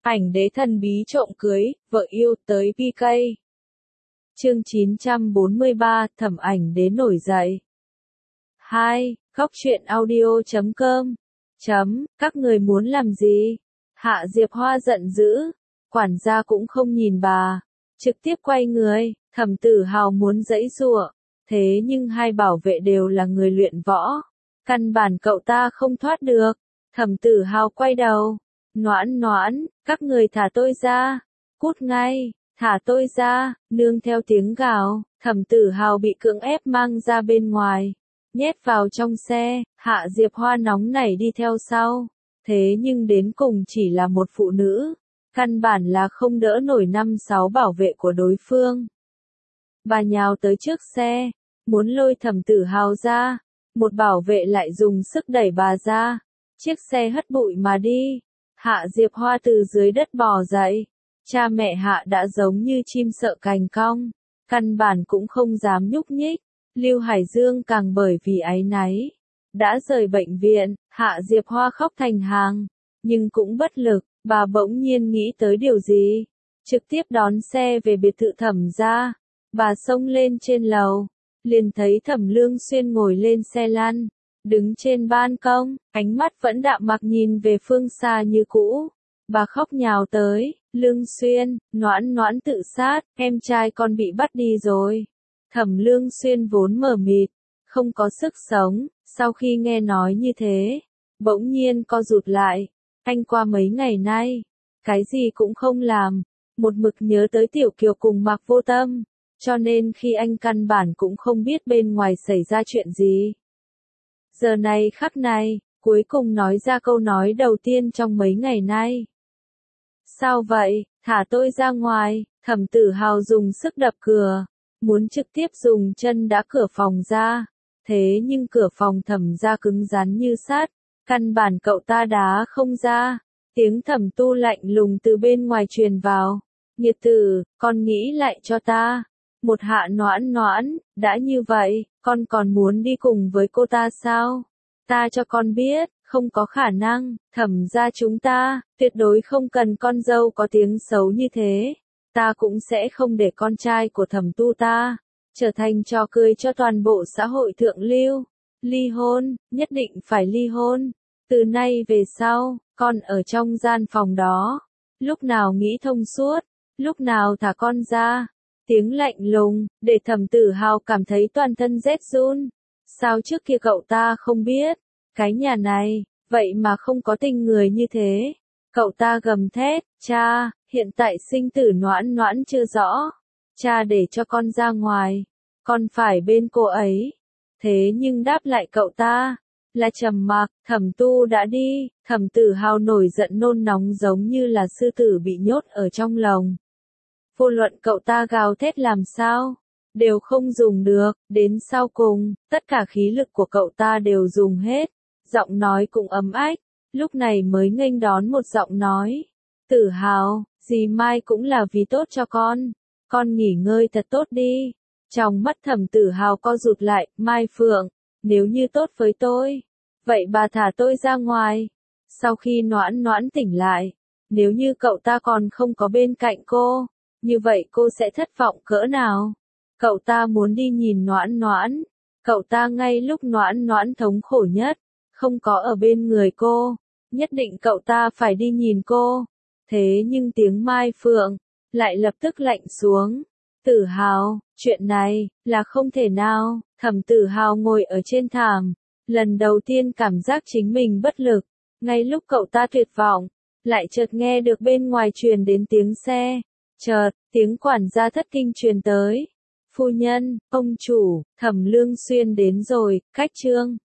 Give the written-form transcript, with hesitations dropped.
Ảnh đế thần bí trộm cưới, vợ yêu tới PK. Chương 943, Thẩm ảnh đế nổi dậy. 2. Góc truyện audio.com. Các người muốn làm gì? Hạ Diệp Hoa giận dữ. Quản gia cũng không nhìn bà. Trực tiếp quay người, Thẩm Tử Hào muốn giãy giụa. Thế nhưng hai bảo vệ đều là người luyện võ. Căn bản cậu ta không thoát được. Thẩm Tử Hào quay đầu. Noãn, các người thả tôi ra. Cút ngay, thả tôi ra, nương theo tiếng gào, Thẩm Tử Hào bị cưỡng ép mang ra bên ngoài. Nhét vào trong xe, Hạ Diệp Hoa nóng nảy đi theo sau. Thế nhưng đến cùng chỉ là một phụ nữ. Căn bản là không đỡ nổi 5-6 bảo vệ của đối phương. Bà nhào tới trước xe, muốn lôi Thẩm Tử Hào ra. Một bảo vệ lại dùng sức đẩy bà ra. Chiếc xe hất bụi mà đi. Hạ Diệp Hoa từ dưới đất bò dậy. Cha mẹ Hạ đã giống như chim sợ cành cong. Căn bản cũng không dám nhúc nhích. Lưu Hải Dương càng bởi vì áy náy. Đã rời bệnh viện, Hạ Diệp Hoa khóc thành hàng. Nhưng cũng bất lực, bà bỗng nhiên nghĩ tới điều gì. Trực tiếp đón xe về biệt thự Thẩm gia. Bà xông lên trên lầu. Liền thấy Thẩm Lương Xuyên ngồi lên xe lăn. Đứng trên ban công, ánh mắt vẫn đạm mạc nhìn về phương xa như cũ. Bà khóc nhào tới, Lương Xuyên, Noãn tự sát, em trai con bị bắt đi rồi. Thẩm Lương Xuyên vốn mờ mịt, không có sức sống, sau khi nghe nói như thế, bỗng nhiên co rụt lại. Anh qua mấy ngày nay, cái gì cũng không làm, một mực nhớ tới Tiểu Kiều cùng Mạc Vô Tâm, cho nên khi anh căn bản cũng không biết bên ngoài xảy ra chuyện gì. Giờ này khắc này, cuối cùng nói ra câu nói đầu tiên trong mấy ngày nay. Sao vậy, thả tôi ra ngoài, Thẩm Tử Hào dùng sức đập cửa, muốn trực tiếp dùng chân đá cửa phòng ra. Thế nhưng cửa phòng Thẩm gia cứng rắn như sắt, căn bản cậu ta đá không ra. Tiếng Thẩm Tu lạnh lùng từ bên ngoài truyền vào. Nghiệt tử, con nghĩ lại cho ta. Một Hạ Noãn, đã như vậy, con còn muốn đi cùng với cô ta sao? Ta cho con biết, không có khả năng, Thẩm gia chúng ta, tuyệt đối không cần con dâu có tiếng xấu như thế. Ta cũng sẽ không để con trai của Thẩm Tu ta, trở thành trò cười cho toàn bộ xã hội thượng lưu. Ly hôn, nhất định phải ly hôn. Từ nay về sau, con ở trong gian phòng đó. Lúc nào nghĩ thông suốt, lúc nào thả con ra. Tiếng lạnh lùng, để Thẩm Tử Hào cảm thấy toàn thân rét run. Sao trước kia cậu ta không biết, cái nhà này, vậy mà không có tình người như thế. Cậu ta gầm thét, cha, hiện tại sinh tử Noãn chưa rõ. Cha để cho con ra ngoài, con phải bên cô ấy. Thế nhưng đáp lại cậu ta, là trầm mặc. Thẩm Tu đã đi, Thẩm Tử Hào nổi giận nôn nóng giống như là sư tử bị nhốt ở trong lồng. Vô luận cậu ta gào thét làm sao, đều không dùng được, đến sau cùng, tất cả khí lực của cậu ta đều dùng hết, giọng nói cũng ấm ách, lúc này mới nghênh đón một giọng nói. Tử Hào, dì Mai cũng là vì tốt cho con nghỉ ngơi thật tốt đi. Trong mắt Thẩm Tử Hào co rụt lại, Mai Phượng, nếu như tốt với tôi, vậy bà thả tôi ra ngoài. Sau khi Noãn tỉnh lại, nếu như cậu ta còn không có bên cạnh cô, như vậy cô sẽ thất vọng cỡ nào? Cậu ta muốn đi nhìn Noãn. Cậu ta ngay lúc Noãn thống khổ nhất, không có ở bên người cô, nhất định cậu ta phải đi nhìn cô. Thế nhưng tiếng Mai Phượng lại lập tức lạnh xuống. Tử Hào, chuyện này là không thể nào. Thẩm Tử Hào ngồi ở trên thảm, lần đầu tiên cảm giác chính mình bất lực. Ngay lúc cậu ta tuyệt vọng, lại chợt nghe được bên ngoài truyền đến tiếng xe. Chợt, tiếng quản gia thất kinh truyền tới. Phu nhân, ông chủ, Thẩm Lương Xuyên đến rồi, cách chương.